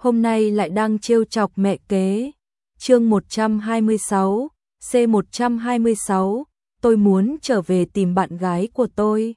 hôm nay lại đang trêu chọc mẹ kế. Chương 126, C126, tôi muốn trở về tìm bạn gái của tôi.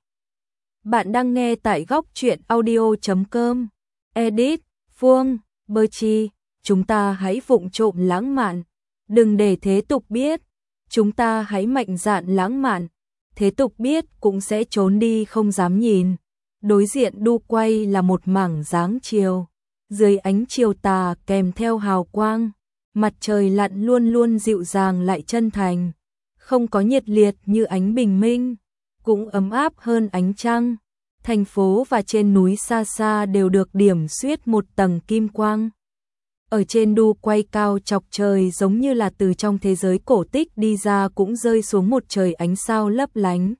Bạn đang nghe tại góc truyện audio.com. Edit, Phương, Berchi, chúng ta hãy vụng trộm lãng mạn. Đừng để thế tục biết. Chúng ta hãy mạnh dạn lãng mạn. Thế tục biết cũng sẽ trốn đi không dám nhìn. Đối diện đu quay là một mảng dáng chiều. Dưới ánh chiều tà kèm theo hào quang. Mặt trời lặn luôn luôn dịu dàng lại chân thành. Không có nhiệt liệt như ánh bình minh. Cũng ấm áp hơn ánh trăng. Thành phố và trên núi xa xa đều được điểm xuyết một tầng kim quang. Ở trên đu quay cao chọc trời giống như là từ trong thế giới cổ tích đi ra cũng rơi xuống một trời ánh sao lấp lánh.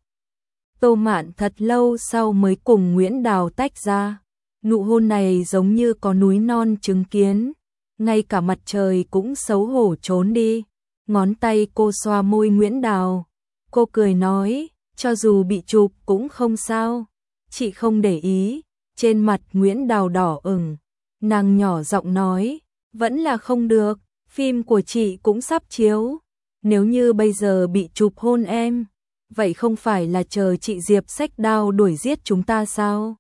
Tô Mạn thật lâu sau mới cùng Nguyễn Đào tách ra. Nụ hôn này giống như có núi non chứng kiến. Ngay cả mặt trời cũng xấu hổ trốn đi. Ngón tay cô xoa môi Nguyễn Đào. Cô cười nói, cho dù bị chụp cũng không sao. Chị không để ý. Trên mặt Nguyễn Đào đỏ ửng. Nàng nhỏ giọng nói, vẫn là không được, phim của chị cũng sắp chiếu. Nếu như bây giờ bị chụp hôn em, vậy không phải là chờ chị Diệp xách đao đuổi giết chúng ta sao?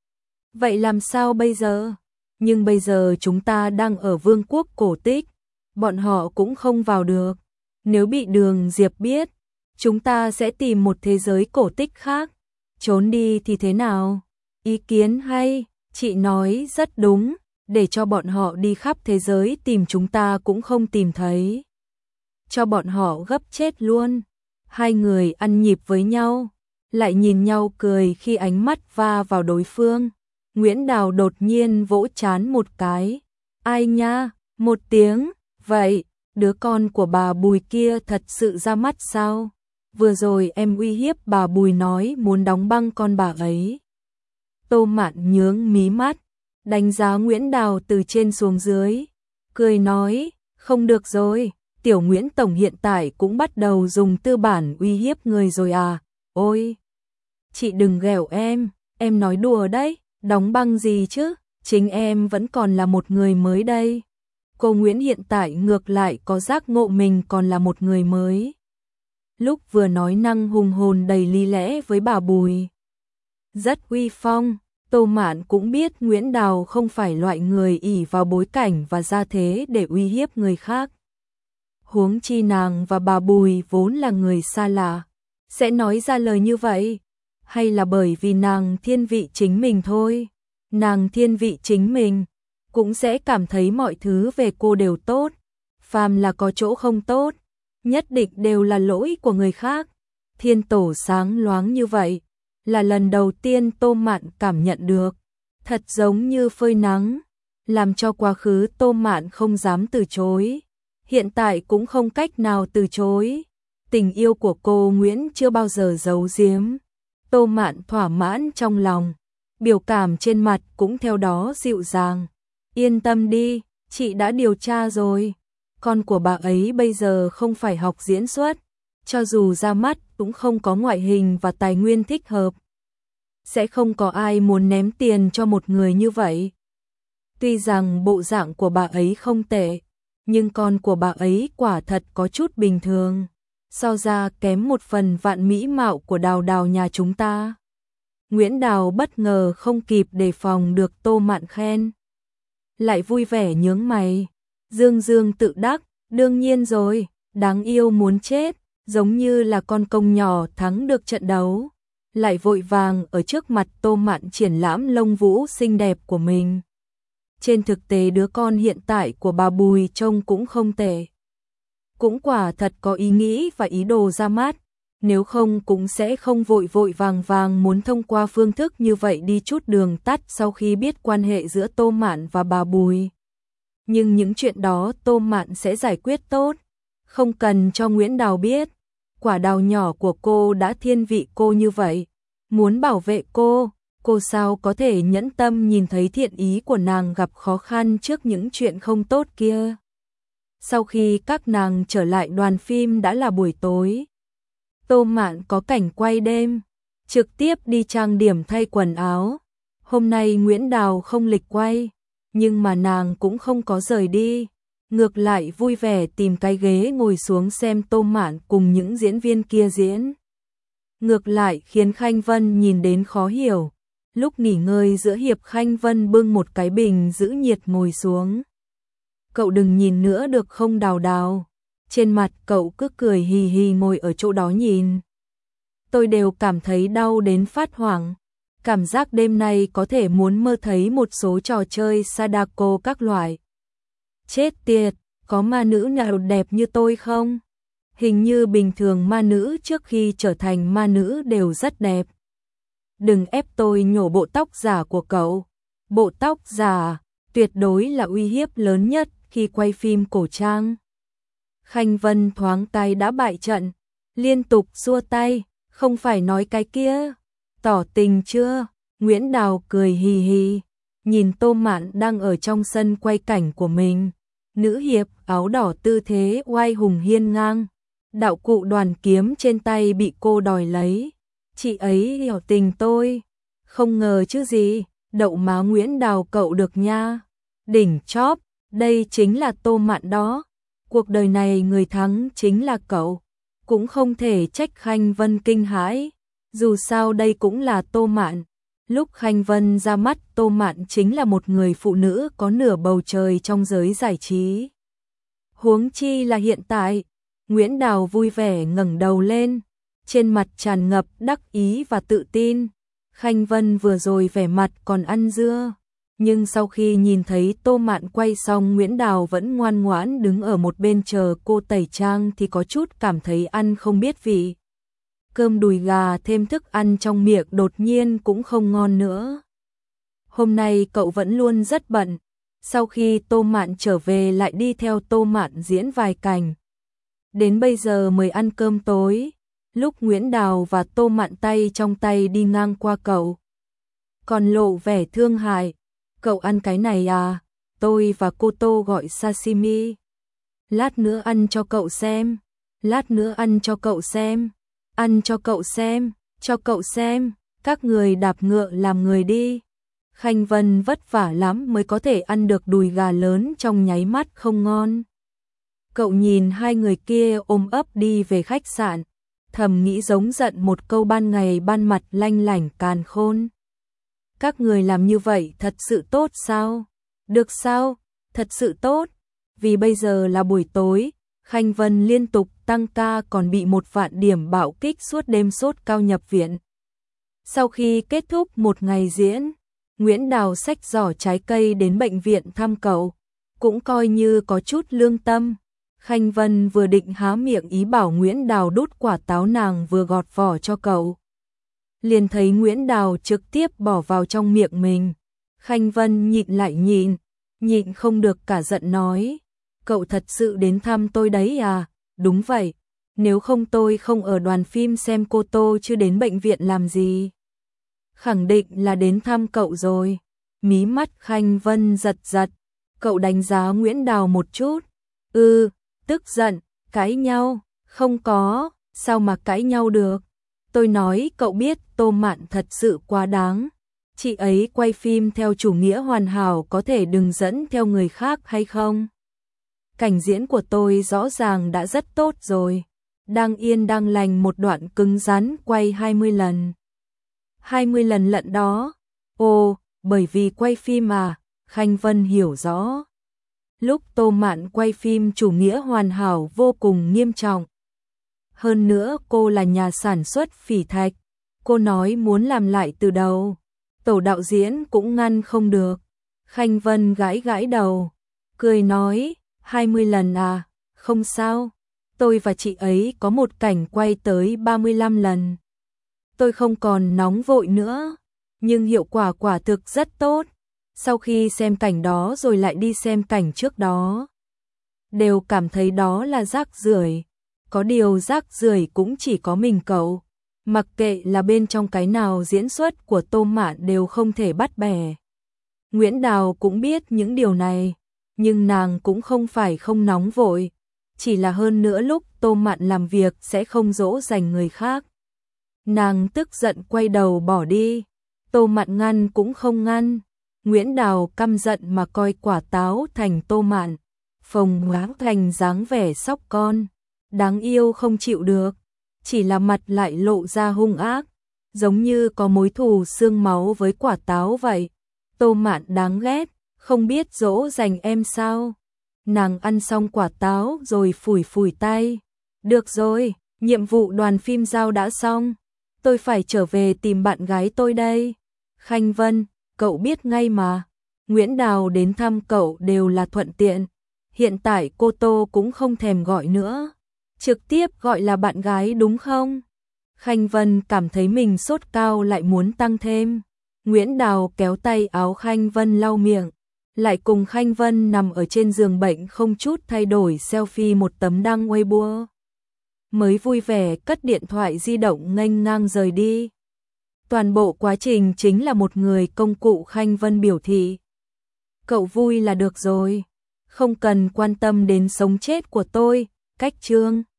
Vậy làm sao bây giờ? Nhưng bây giờ chúng ta đang ở vương quốc cổ tích, bọn họ cũng không vào được. Nếu bị Đường Diệp biết, chúng ta sẽ tìm một thế giới cổ tích khác. Trốn đi thì thế nào? Ý kiến hay, chị nói rất đúng, để cho bọn họ đi khắp thế giới tìm chúng ta cũng không tìm thấy. Cho bọn họ gấp chết luôn. Hai người ăn nhịp với nhau, lại nhìn nhau cười khi ánh mắt va vào đối phương. Nguyễn Đào đột nhiên vỗ trán một cái. Ai nha, một tiếng, vậy, đứa con của bà Bùi kia thật sự ra mắt sao? Vừa rồi em uy hiếp bà Bùi nói muốn đóng băng con bà ấy. Tô Mạn nhướng mí mắt, đánh giá Nguyễn Đào từ trên xuống dưới, cười nói, không được rồi, tiểu Nguyễn Tổng hiện tại cũng bắt đầu dùng tư bản uy hiếp người rồi à, ôi, chị đừng ghẹo em nói đùa đấy, đóng băng gì chứ, chính em vẫn còn là một người mới đây. Cô Nguyễn hiện tại ngược lại có giác ngộ mình còn là một người mới. Lúc vừa nói năng hùng hồn đầy lý lẽ với bà Bùi, rất uy phong. Tô Mạn cũng biết Nguyễn Đào không phải loại người ỷ vào bối cảnh và gia thế để uy hiếp người khác. Huống chi nàng và bà Bùi vốn là người xa lạ, sẽ nói ra lời như vậy, hay là bởi vì nàng thiên vị chính mình thôi. Nàng thiên vị chính mình, cũng sẽ cảm thấy mọi thứ về cô đều tốt, phàm là có chỗ không tốt, nhất định đều là lỗi của người khác. Thiên tổ sáng loáng như vậy, là lần đầu tiên Tô Mạn cảm nhận được, thật giống như phơi nắng, làm cho quá khứ Tô Mạn không dám từ chối, hiện tại cũng không cách nào từ chối. Tình yêu của cô Nguyễn chưa bao giờ giấu giếm. Tô Mạn thỏa mãn trong lòng, biểu cảm trên mặt cũng theo đó dịu dàng. Yên tâm đi, chị đã điều tra rồi, con của bà ấy bây giờ không phải học diễn xuất, cho dù ra mắt cũng không có ngoại hình và tài nguyên thích hợp. Sẽ không có ai muốn ném tiền cho một người như vậy. Tuy rằng bộ dạng của bà ấy không tệ, nhưng con của bà ấy quả thật có chút bình thường, so ra kém một phần vạn mỹ mạo của Đào Đào nhà chúng ta. Nguyễn Đào bất ngờ không kịp đề phòng được Tô Mạn khen, lại vui vẻ nhướng mày, dương dương tự đắc, đương nhiên rồi, đáng yêu muốn chết, giống như là con công nhỏ thắng được trận đấu, lại vội vàng ở trước mặt Tô Mạn triển lãm lông vũ xinh đẹp của mình. Trên thực tế đứa con hiện tại của bà Bùi trông cũng không tệ, cũng quả thật có ý nghĩ và ý đồ ra mắt, nếu không cũng sẽ không vội vội vàng muốn thông qua phương thức như vậy đi chút đường tắt sau khi biết quan hệ giữa Tô Mạn và bà Bùi. Nhưng những chuyện đó Tô Mạn sẽ giải quyết tốt, không cần cho Nguyễn Đào biết. Quả đào nhỏ của cô đã thiên vị cô như vậy, muốn bảo vệ cô sao có thể nhẫn tâm nhìn thấy thiện ý của nàng gặp khó khăn trước những chuyện không tốt kia. Sau khi các nàng trở lại đoàn phim đã là buổi tối. Tô Mạn có cảnh quay đêm, trực tiếp đi trang điểm thay quần áo. Hôm nay Nguyễn Đào không lịch quay, nhưng mà nàng cũng không có rời đi, ngược lại vui vẻ tìm cái ghế ngồi xuống xem Tô Mạn cùng những diễn viên kia diễn. Ngược lại khiến Khanh Vân nhìn đến khó hiểu. Lúc nghỉ ngơi giữa hiệp, Khanh Vân bưng một cái bình giữ nhiệt ngồi xuống. Cậu đừng nhìn nữa được không Đào Đào? Trên mặt cậu cứ cười hì hì ngồi ở chỗ đó nhìn. Tôi đều cảm thấy đau đến phát hoảng. Cảm giác đêm nay có thể muốn mơ thấy một số trò chơi Sadako các loại. Chết tiệt, có ma nữ nào đẹp như tôi không? Hình như bình thường ma nữ trước khi trở thành ma nữ đều rất đẹp. Đừng ép tôi nhổ bộ tóc giả của cậu. Bộ tóc giả tuyệt đối là uy hiếp lớn nhất khi quay phim cổ trang. Khanh Vân thoáng tay đã bại trận, liên tục xua tay, không phải nói cái kia. Tỏ tình chưa? Nguyễn Đào cười hì hì, nhìn Tô Mạn đang ở trong sân quay cảnh của mình. Nữ hiệp áo đỏ tư thế oai hùng hiên ngang. Đạo cụ đoàn kiếm trên tay bị cô đòi lấy. Chị ấy hiểu tình tôi. Không ngờ chứ gì, đậu má Nguyễn Đào cậu được nha. Đỉnh chóp, đây chính là Tô Mạn đó. Cuộc đời này người thắng chính là cậu. Cũng không thể trách Khanh Vân kinh hãi. Dù sao đây cũng là Tô Mạn. Lúc Khanh Vân ra mắt, Tô Mạn chính là một người phụ nữ có nửa bầu trời trong giới giải trí. Huống chi là hiện tại. Nguyễn Đào vui vẻ ngẩng đầu lên, trên mặt tràn ngập đắc ý và tự tin. Khanh Vân vừa rồi vẻ mặt còn ăn dưa, nhưng sau khi nhìn thấy Tô Mạn quay xong, Nguyễn Đào vẫn ngoan ngoãn đứng ở một bên chờ cô tẩy trang thì có chút cảm thấy ăn không biết vị. Cơm đùi gà thêm thức ăn trong miệng đột nhiên cũng không ngon nữa. Hôm nay cậu vẫn luôn rất bận, sau khi Tô Mạn trở về lại đi theo Tô Mạn diễn vài cảnh. Đến bây giờ mới ăn cơm tối, lúc Nguyễn Đào và Tô Mạn tay trong tay đi ngang qua cậu. Còn lộ vẻ thương hại, cậu ăn cái này à? Tôi và cô Tô gọi sashimi. Lát nữa ăn cho cậu xem, lát nữa ăn cho cậu xem, ăn cho cậu xem, cho cậu xem, các người đạp ngựa làm người đi. Khanh Vân vất vả lắm mới có thể ăn được đùi gà lớn trong nháy mắt không ngon. Cậu nhìn hai người kia ôm ấp đi về khách sạn, thầm nghĩ giống giận một câu ban ngày ban mặt lanh lảnh càn khôn. Các người làm như vậy thật sự tốt sao? Được sao? Thật sự tốt. Vì bây giờ là buổi tối, Khanh Vân liên tục tăng ca còn bị 1.000 điểm bạo kích suốt đêm sốt cao nhập viện. Sau khi kết thúc một ngày diễn, Nguyễn Đào xách giỏ trái cây đến bệnh viện thăm cậu, cũng coi như có chút lương tâm. Khanh Vân vừa định há miệng ý bảo Nguyễn Đào đút quả táo nàng vừa gọt vỏ cho cậu, liền thấy Nguyễn Đào trực tiếp bỏ vào trong miệng mình. Khanh Vân nhịn lại nhịn không được cả giận nói, cậu thật sự đến thăm tôi đấy à? Đúng vậy, nếu không tôi không ở đoàn phim xem cô Tô chứ đến bệnh viện làm gì. Khẳng định là đến thăm cậu rồi. Mí mắt Khanh Vân giật giật, cậu đánh giá Nguyễn Đào một chút. Tức giận, cãi nhau, không có, sao mà cãi nhau được. Tôi nói cậu biết Tô Mạn thật sự quá đáng. Chị ấy quay phim theo chủ nghĩa hoàn hảo, có thể đừng dẫn theo người khác hay không? Cảnh diễn của tôi rõ ràng đã rất tốt rồi. Đang yên đang lành một đoạn cứng rắn quay 20 lần. 20 lần lận đó. Ồ, bởi vì quay phim à? Khanh Vân hiểu rõ. Lúc Tô Mạn quay phim chủ nghĩa hoàn hảo vô cùng nghiêm trọng. Hơn nữa cô là nhà sản xuất Phỉ Thạch. Cô nói muốn làm lại từ đầu. Tổ đạo diễn cũng ngăn không được. Khanh Vân gãi gãi đầu, cười nói, 20 lần à? Không sao. Tôi và chị ấy có một cảnh quay tới 35 lần. Tôi không còn nóng vội nữa, nhưng hiệu quả quả thực rất tốt. Sau khi xem cảnh đó rồi lại đi xem cảnh trước đó, đều cảm thấy đó là rác rưởi. Có điều rác rưởi cũng chỉ có mình cậu. Mặc kệ là bên trong cái nào, diễn xuất của Tô Mạn đều không thể bắt bẻ. Nguyễn Đào cũng biết những điều này, nhưng nàng cũng không phải không nóng vội. Chỉ là hơn nữa lúc Tô Mạn làm việc sẽ không dỗ dành người khác. Nàng tức giận quay đầu bỏ đi. Tô Mạn ngăn cũng không ngăn. Nguyễn Đào căm giận mà coi quả táo thành tô mạn, phồng hóa thành dáng vẻ sóc con, đáng yêu không chịu được, chỉ là mặt lại lộ ra hung ác, giống như có mối thù xương máu với quả táo vậy. Tô Mạn đáng ghét, không biết dỗ dành em sao? Nàng ăn xong quả táo rồi phủi phủi tay. Được rồi, nhiệm vụ đoàn phim giao đã xong, tôi phải trở về tìm bạn gái tôi đây. Khanh Vân, cậu biết ngay mà, Nguyễn Đào đến thăm cậu đều là thuận tiện, hiện tại cô Tô cũng không thèm gọi nữa, trực tiếp gọi là bạn gái đúng không? Khanh Vân cảm thấy mình sốt cao lại muốn tăng thêm. Nguyễn Đào kéo tay áo Khanh Vân lau miệng, lại cùng Khanh Vân nằm ở trên giường bệnh không chút thay đổi selfie một tấm đăng Weibo. Mới vui vẻ cất điện thoại di động nghênh ngang rời đi. Toàn bộ quá trình chính là một người công cụ. Khanh Vân biểu thị. Cậu vui là được rồi, không cần quan tâm đến sống chết của tôi, cách chương.